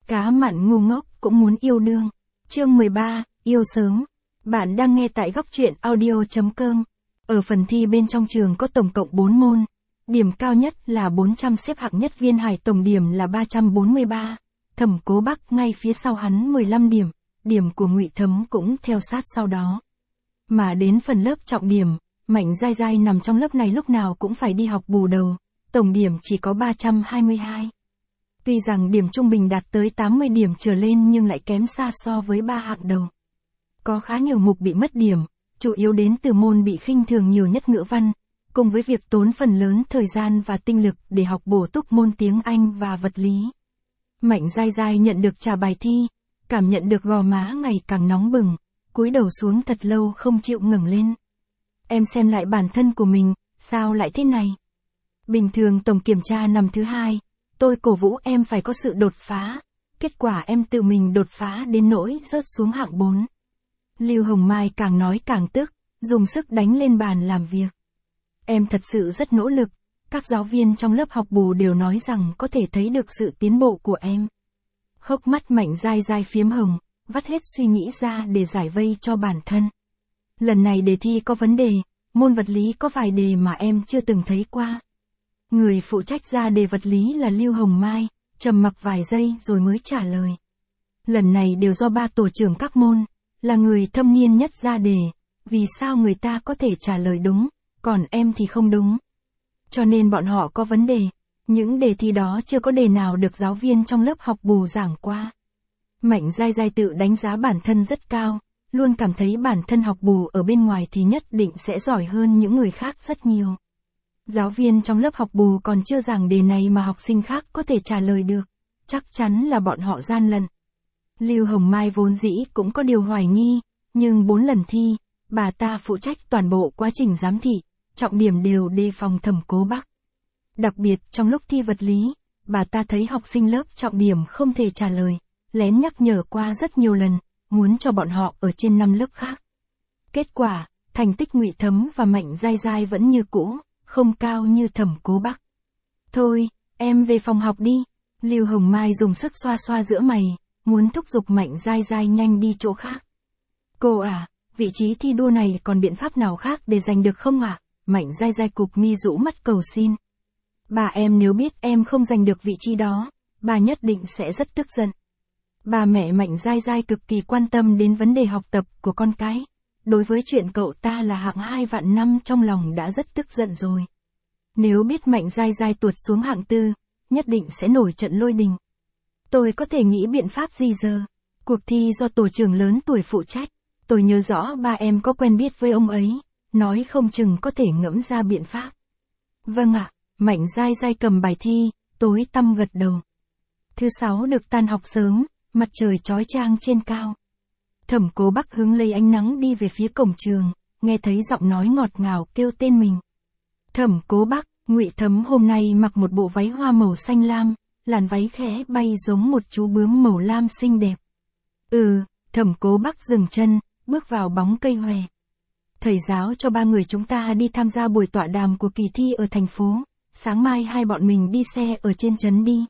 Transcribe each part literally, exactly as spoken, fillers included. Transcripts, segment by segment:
Cá mặn ngu ngốc cũng muốn yêu đương. Chương mười ba, yêu sớm. Bạn đang nghe tại góc truyện audio chấm com. Ở phần thi bên trong trường có tổng cộng bốn môn. Điểm cao nhất là bốn trăm, xếp hạng nhất Viên Hải tổng điểm là ba trăm bốn mươi ba. Thẩm Cố Bắc ngay phía sau hắn mười lăm điểm, điểm của Ngụy Thấm cũng theo sát sau đó. Mà đến phần lớp trọng điểm, Mạnh Giai Giai nằm trong lớp này lúc nào cũng phải đi học bù đầu, tổng điểm chỉ có ba trăm hai mươi hai. Tuy rằng điểm trung bình đạt tới tám mươi điểm trở lên nhưng lại kém xa so với ba hạng đầu. Có khá nhiều mục bị mất điểm, chủ yếu đến từ môn bị khinh thường nhiều nhất ngữ văn, cùng với việc tốn phần lớn thời gian và tinh lực để học bổ túc môn tiếng Anh và vật lý. Mạnh Giai Giai nhận được trả bài thi, cảm nhận được gò má ngày càng nóng bừng, cúi đầu xuống thật lâu không chịu ngẩng lên. Em xem lại bản thân của mình, sao lại thế này? Bình thường tổng kiểm tra năm thứ hai, tôi cổ vũ em phải có sự đột phá, kết quả em tự mình đột phá đến nỗi rớt xuống hạng bốn. Lưu Hồng Mai càng nói càng tức, dùng sức đánh lên bàn làm việc. Em thật sự rất nỗ lực, các giáo viên trong lớp học bù đều nói rằng có thể thấy được sự tiến bộ của em. Hốc mắt Mạnh Giai Giai phiếm hồng, vắt hết suy nghĩ ra để giải vây cho bản thân. Lần này đề thi có vấn đề, môn vật lý có vài đề mà em chưa từng thấy qua. Người phụ trách ra đề vật lý là Lưu Hồng Mai, trầm mặc vài giây rồi mới trả lời. Lần này đều do ba tổ trưởng các môn, là người thâm niên nhất ra đề, vì sao người ta có thể trả lời đúng, còn em thì không đúng. Cho nên bọn họ có vấn đề, những đề thi đó chưa có đề nào được giáo viên trong lớp học bù giảng qua. Mạnh Giai Giai tự đánh giá bản thân rất cao, luôn cảm thấy bản thân học bù ở bên ngoài thì nhất định sẽ giỏi hơn những người khác rất nhiều. Giáo viên trong lớp học bù còn chưa giảng đề này mà học sinh khác có thể trả lời được, chắc chắn là bọn họ gian lận. Lưu Hồng Mai vốn dĩ cũng có điều hoài nghi, nhưng bốn lần thi, bà ta phụ trách toàn bộ quá trình giám thị, trọng điểm đều đề phòng Thẩm Cố Bắc. Đặc biệt trong lúc thi vật lý, bà ta thấy học sinh lớp trọng điểm không thể trả lời, lén nhắc nhở qua rất nhiều lần, muốn cho bọn họ ở trên năm lớp khác. Kết quả, thành tích Ngụy Thấm và Mạnh Giai Giai vẫn như cũ, không cao như Thẩm Cố Bắc. Thôi, em về phòng học đi. Lưu Hồng Mai dùng sức xoa xoa giữa mày, muốn thúc giục Mạnh Giai Giai nhanh đi chỗ khác. Cô à, vị trí thi đua này còn biện pháp nào khác để giành được không ạ? À? Mạnh Giai Giai cụp mi rũ mắt cầu xin. Bà em nếu biết em không giành được vị trí đó, bà nhất định sẽ rất tức giận. Bà mẹ Mạnh Giai Giai cực kỳ quan tâm đến vấn đề học tập của con cái. Đối với chuyện cậu ta là hạng hai vạn năm trong lòng đã rất tức giận rồi. Nếu biết Mạnh Giai Giai tuột xuống hạng tư, nhất định sẽ nổi trận lôi đình. Tôi có thể nghĩ biện pháp gì giờ? Cuộc thi do tổ trưởng lớn tuổi phụ trách. Tôi nhớ rõ ba em có quen biết với ông ấy, nói không chừng có thể ngẫm ra biện pháp. Vâng ạ, Mạnh Giai Giai cầm bài thi, tối tăm gật đầu. Thứ sáu được tan học sớm, mặt trời chói chang trên cao. Thẩm Cố Bắc hướng lấy ánh nắng đi về phía cổng trường, nghe thấy giọng nói ngọt ngào kêu tên mình. Thẩm Cố Bắc, Ngụy Thấm hôm nay mặc một bộ váy hoa màu xanh lam, làn váy khẽ bay giống một chú bướm màu lam xinh đẹp. Ừ, Thẩm Cố Bắc dừng chân, bước vào bóng cây hòe. Thầy giáo cho ba người chúng ta đi tham gia buổi tọa đàm của kỳ thi ở thành phố, sáng mai hai bọn mình đi xe ở trên trấn đi.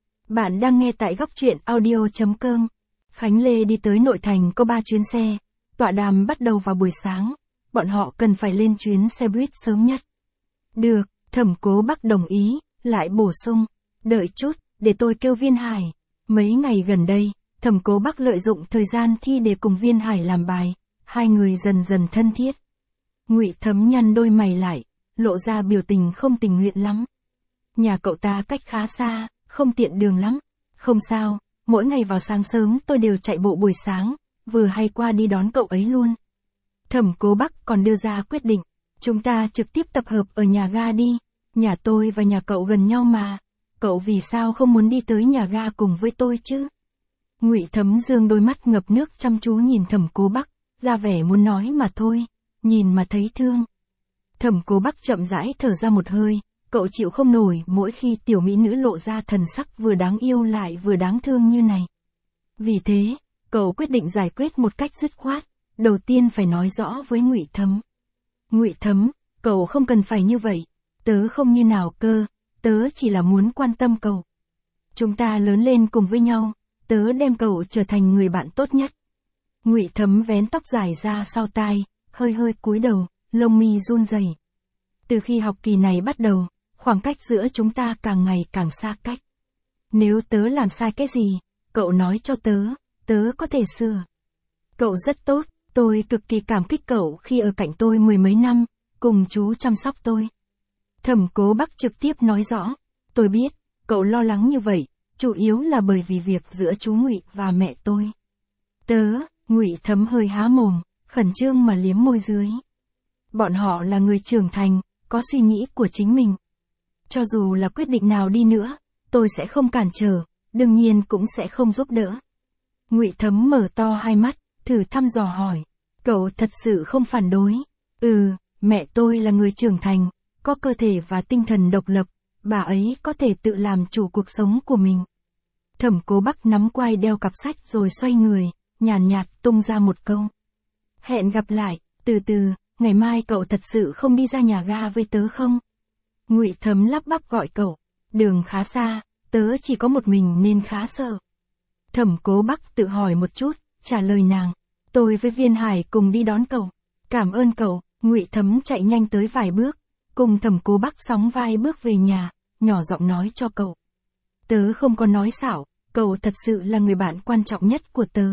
Bạn đang nghe tại góc truyện audio chấm com. Khánh Lê đi tới nội thành có ba chuyến xe, tọa đàm bắt đầu vào buổi sáng, bọn họ cần phải lên chuyến xe buýt sớm nhất. Được, Thẩm Cố Bắc đồng ý, lại bổ sung, đợi chút, để tôi kêu Viên Hải. Mấy ngày gần đây, Thẩm Cố Bắc lợi dụng thời gian thi để cùng Viên Hải làm bài, hai người dần dần thân thiết. Ngụy Thấm nhăn đôi mày lại, lộ ra biểu tình không tình nguyện lắm. Nhà cậu ta cách khá xa, không tiện đường lắm. Không sao, mỗi ngày vào sáng sớm tôi đều chạy bộ buổi sáng, vừa hay qua đi đón cậu ấy luôn. Thẩm Cố Bắc còn đưa ra quyết định, chúng ta trực tiếp tập hợp ở nhà ga đi, nhà tôi và nhà cậu gần nhau mà, cậu vì sao không muốn đi tới nhà ga cùng với tôi chứ? Ngụy Thấm dương đôi mắt ngập nước chăm chú nhìn Thẩm Cố Bắc, ra vẻ muốn nói mà thôi, nhìn mà thấy thương. Thẩm Cố Bắc chậm rãi thở ra một hơi, cậu chịu không nổi mỗi khi tiểu mỹ nữ lộ ra thần sắc vừa đáng yêu lại vừa đáng thương như này. Vì thế, cậu quyết định giải quyết một cách dứt khoát, đầu tiên phải nói rõ với Ngụy Thấm. Ngụy Thấm, cậu không cần phải như vậy, tớ không như nào cơ, tớ chỉ là muốn quan tâm cậu. Chúng ta lớn lên cùng với nhau, tớ đem cậu trở thành người bạn tốt nhất. Ngụy Thấm vén tóc dài ra sau tai, hơi hơi cúi đầu, lông mi run rẩy. Từ khi học kỳ này bắt đầu, khoảng cách giữa chúng ta càng ngày càng xa cách. Nếu tớ làm sai cái gì, cậu nói cho tớ, tớ có thể sửa. Cậu rất tốt, tôi cực kỳ cảm kích cậu khi ở cạnh tôi mười mấy năm, cùng chú chăm sóc tôi. Thẩm Cố Bắc trực tiếp nói rõ, tôi biết, cậu lo lắng như vậy, chủ yếu là bởi vì việc giữa chú Ngụy và mẹ tôi. Tớ, Ngụy Thấm hơi há mồm, khẩn trương mà liếm môi dưới. Bọn họ là người trưởng thành, có suy nghĩ của chính mình. Cho dù là quyết định nào đi nữa, tôi sẽ không cản trở, đương nhiên cũng sẽ không giúp đỡ. Ngụy Thấm mở to hai mắt, thử thăm dò hỏi, cậu thật sự không phản đối? Ừ, mẹ tôi là người trưởng thành, có cơ thể và tinh thần độc lập, bà ấy có thể tự làm chủ cuộc sống của mình. Thẩm Cố Bắc nắm quai đeo cặp sách rồi xoay người, nhàn nhạt, nhạt tung ra một câu. Hẹn gặp lại, từ từ, ngày mai cậu thật sự không đi ra nhà ga với tớ không? Ngụy Thấm lắp bắp gọi cậu, đường khá xa, tớ chỉ có một mình nên khá sợ. Thẩm Cố Bắc tự hỏi một chút, trả lời nàng, tôi với Viên Hải cùng đi đón cậu. Cảm ơn cậu. Ngụy Thấm chạy nhanh tới vài bước, cùng Thẩm Cố Bắc sóng vai bước về nhà, nhỏ giọng nói cho cậu. Tớ không có nói xạo, cậu thật sự là người bạn quan trọng nhất của tớ.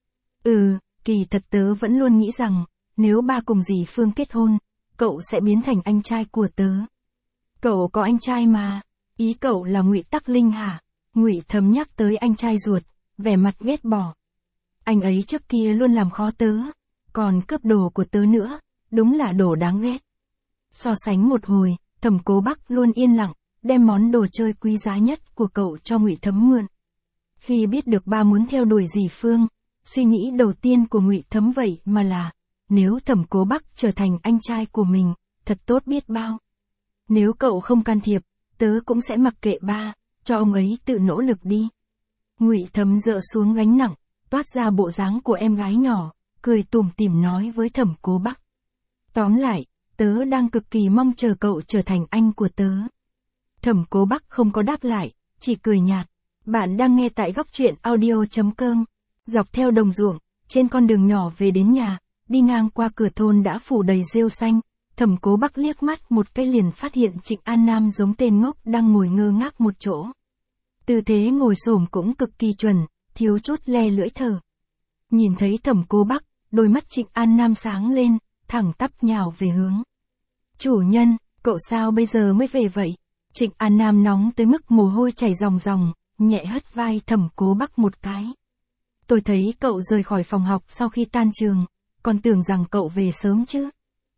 Ừ, kỳ thật tớ vẫn luôn nghĩ rằng, nếu ba cùng dì Phương kết hôn, cậu sẽ biến thành anh trai của tớ. Cậu có anh trai mà, ý cậu là Ngụy Tắc Linh hả? Ngụy Thấm nhắc tới anh trai ruột, vẻ mặt ghét bỏ. Anh ấy trước kia luôn làm khó tớ, còn cướp đồ của tớ nữa, đúng là đồ đáng ghét. So sánh một hồi, Thẩm Cố Bắc luôn yên lặng, đem món đồ chơi quý giá nhất của cậu cho Ngụy Thấm mượn. Khi biết được ba muốn theo đuổi dì Phương, suy nghĩ đầu tiên của Ngụy Thấm vậy mà là, nếu Thẩm Cố Bắc trở thành anh trai của mình, thật tốt biết bao. Nếu cậu không can thiệp, tớ cũng sẽ mặc kệ ba, cho ông ấy tự nỗ lực đi. Ngụy Thấm dỡ xuống gánh nặng, toát ra bộ dáng của em gái nhỏ, cười tủm tỉm nói với Thẩm Cố Bắc. Tóm lại, tớ đang cực kỳ mong chờ cậu trở thành anh của tớ. Thẩm Cố Bắc không có đáp lại, chỉ cười nhạt. Bạn đang nghe tại góc truyện audio.com. Dọc theo đồng ruộng, trên con đường nhỏ về đến nhà, đi ngang qua cửa thôn đã phủ đầy rêu xanh, Thẩm Cố Bắc liếc mắt một cái liền phát hiện Trịnh An Nam giống tên ngốc đang ngồi ngơ ngác một chỗ. Tư thế ngồi xổm cũng cực kỳ chuẩn, thiếu chút le lưỡi thở. Nhìn thấy Thẩm Cố Bắc, đôi mắt Trịnh An Nam sáng lên, thẳng tắp nhào về hướng. Chủ nhân, cậu sao bây giờ mới về vậy? Trịnh An Nam nóng tới mức mồ hôi chảy ròng ròng, nhẹ hất vai Thẩm Cố Bắc một cái. Tôi thấy cậu rời khỏi phòng học sau khi tan trường, còn tưởng rằng cậu về sớm chứ.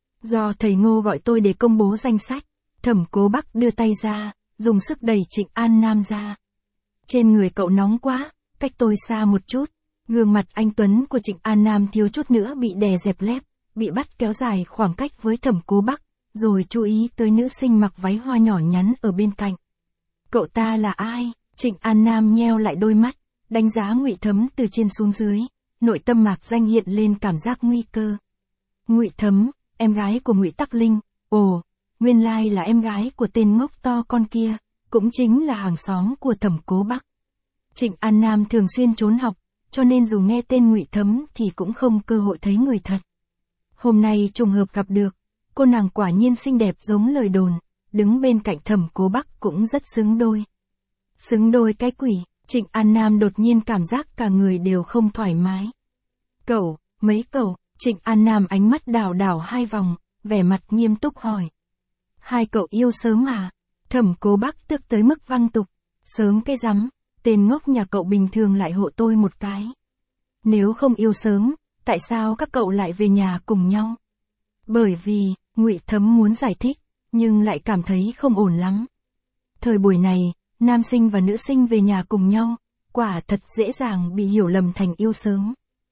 Do thầy Ngô gọi tôi để công bố danh sách, Thẩm Cố Bắc đưa tay ra, dùng sức đẩy Trịnh An Nam ra. Trên người cậu nóng quá, cách tôi xa một chút. Gương mặt anh tuấn của Trịnh An Nam thiếu chút nữa bị đè dẹp lép, bị bắt kéo dài khoảng cách với Thẩm Cố Bắc, rồi chú ý tới nữ sinh mặc váy hoa nhỏ nhắn ở bên cạnh. Cậu ta là ai? Trịnh An Nam nheo lại đôi mắt, đánh giá Ngụy Thấm từ trên xuống dưới, nội tâm mạc danh hiện lên cảm giác nguy cơ. Ngụy Thấm, em gái của Ngụy Tắc Linh, ồ, nguyên lai là em gái của tên ngốc to con kia, cũng chính là hàng xóm của Thẩm Cố Bắc. Trịnh An Nam thường xuyên trốn học, cho nên dù nghe tên Ngụy Thấm thì cũng không cơ hội thấy người thật. Hôm nay trùng hợp gặp được, cô nàng quả nhiên xinh đẹp giống lời đồn, đứng bên cạnh Thẩm Cố Bắc cũng rất xứng đôi. Xứng đôi cái quỷ, Trịnh An Nam đột nhiên cảm giác cả người đều không thoải mái. Cậu, mấy cậu, Trịnh An Nam ánh mắt đảo đảo hai vòng, vẻ mặt nghiêm túc hỏi. Hai cậu yêu sớm à? Thẩm Cố Bắc tức tới mức văng tục. Sớm cái rắm, tên ngốc nhà cậu bình thường lại hộ tôi một cái. Nếu không yêu sớm, tại sao các cậu lại về nhà cùng nhau? Bởi vì, Ngụy Thấm muốn giải thích, nhưng lại cảm thấy không ổn lắm. Thời buổi này, nam sinh và nữ sinh về nhà cùng nhau, quả thật dễ dàng bị hiểu lầm thành yêu sớm.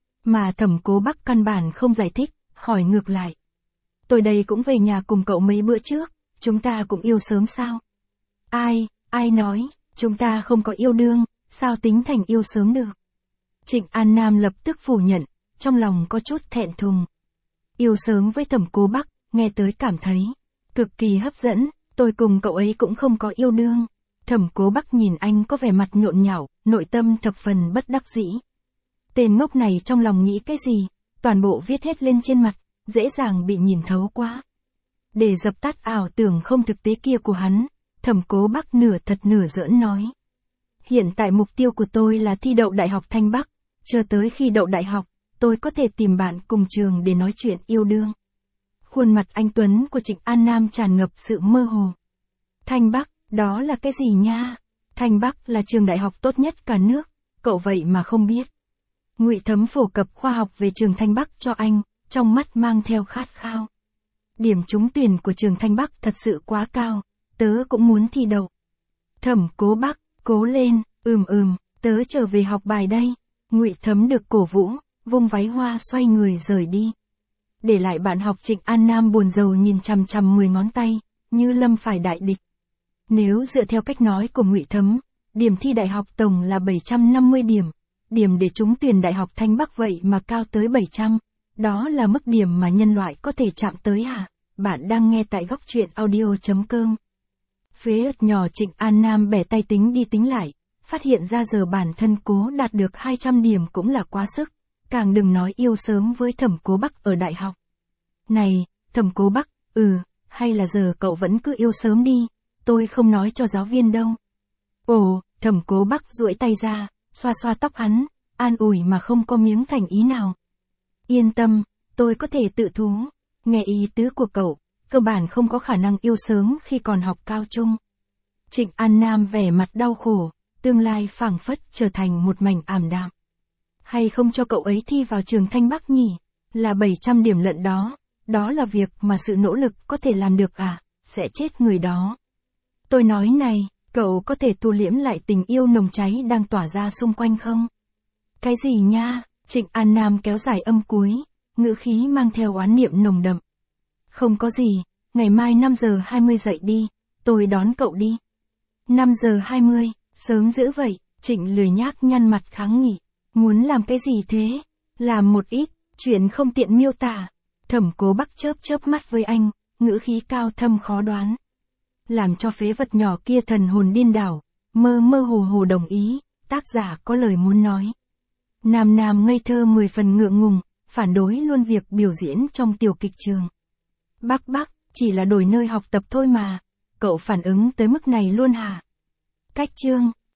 Mà Thẩm Cố Bắc căn bản không giải thích, hỏi ngược lại. Tôi đây cũng về nhà cùng cậu mấy bữa trước, chúng ta cũng yêu sớm sao? Ai, ai nói, chúng ta không có yêu đương, sao tính thành yêu sớm được? Trịnh An Nam lập tức phủ nhận, trong lòng có chút thẹn thùng. Yêu sớm với Thẩm Cố Bắc, nghe tới cảm thấy cực kỳ hấp dẫn, tôi cùng cậu ấy cũng không có yêu đương. Thẩm Cố Bắc nhìn anh có vẻ mặt nhộn nhạo, nội tâm thập phần bất đắc dĩ. Tên ngốc này trong lòng nghĩ cái gì, toàn bộ viết hết lên trên mặt, dễ dàng bị nhìn thấu quá. Để dập tắt ảo tưởng không thực tế kia của hắn, Thẩm Cố Bắc nửa thật nửa giỡn nói. Hiện tại mục tiêu của tôi là thi đậu Đại học Thanh Bắc, chờ tới khi đậu đại học, tôi có thể tìm bạn cùng trường để nói chuyện yêu đương. Khuôn mặt anh tuấn của Trịnh An Nam tràn ngập sự mơ hồ. Thanh Bắc, đó là cái gì nha? Thanh Bắc là trường đại học tốt nhất cả nước, cậu vậy mà không biết. Ngụy Thấm phổ cập khoa học về trường Thanh Bắc cho anh, trong mắt mang theo khát khao. Điểm trúng tuyển của trường Thanh Bắc thật sự quá cao, tớ cũng muốn thi đậu. Thẩm Cố Bắc, cố lên, ừm ừm, tớ trở về học bài đây. Ngụy Thấm được cổ vũ, vung váy hoa xoay người rời đi. Để lại bạn học Trịnh An Nam buồn rầu nhìn chằm chằm mười ngón tay, như lâm phải đại địch. Nếu dựa theo cách nói của Ngụy Thấm, điểm thi đại học tổng là bảy trăm năm mươi điểm, điểm để trúng tuyển Đại học Thanh Bắc vậy mà cao tới bảy trăm, đó là mức điểm mà nhân loại có thể chạm tới hả? Bạn đang nghe tại góc truyện audio chấm com. Phế ớt nhỏ Trịnh An Nam bẻ tay tính đi tính lại, phát hiện ra giờ bản thân cố đạt được hai trăm điểm cũng là quá sức, càng đừng nói yêu sớm với Thẩm Cố Bắc ở đại học. Này, Thẩm Cố Bắc, ừ, hay là giờ cậu vẫn cứ yêu sớm đi, tôi không nói cho giáo viên đâu. Ồ, Thẩm Cố Bắc duỗi tay ra, xoa xoa tóc hắn, an ủi mà không có miếng thành ý nào. Yên tâm, tôi có thể tự thú, nghe ý tứ của cậu, cơ bản không có khả năng yêu sớm khi còn học cao trung. Trịnh An Nam vẻ mặt đau khổ, tương lai phảng phất trở thành một mảnh ảm đạm. Hay không cho cậu ấy thi vào trường Thanh Bắc nhỉ? Là bảy trăm điểm lận đó, đó là việc mà sự nỗ lực có thể làm được à, sẽ chết người đó. Tôi nói này, cậu có thể thu liễm lại tình yêu nồng cháy đang tỏa ra xung quanh không? Cái gì nha? Trịnh An Nam kéo dài âm cuối, ngữ khí mang theo oán niệm nồng đậm. Không có gì, ngày mai năm giờ hai mươi dậy đi, tôi đón cậu đi. năm giờ hai mươi, sớm dữ vậy, Trịnh lười nhác nhăn mặt kháng nghị. Muốn làm cái gì thế? Làm một ít, chuyện không tiện miêu tả. Thẩm Cố Bắc chớp chớp mắt với anh, ngữ khí cao thâm khó đoán. Làm cho phế vật nhỏ kia thần hồn điên đảo, mơ mơ hồ hồ đồng ý, tác giả có lời muốn nói. Nam Nam ngây thơ mười phần ngượng ngùng, phản đối luôn việc biểu diễn trong tiểu kịch trường. Bắc Bắc, chỉ là đổi nơi học tập thôi mà, cậu phản ứng tới mức này luôn hả? Cách chương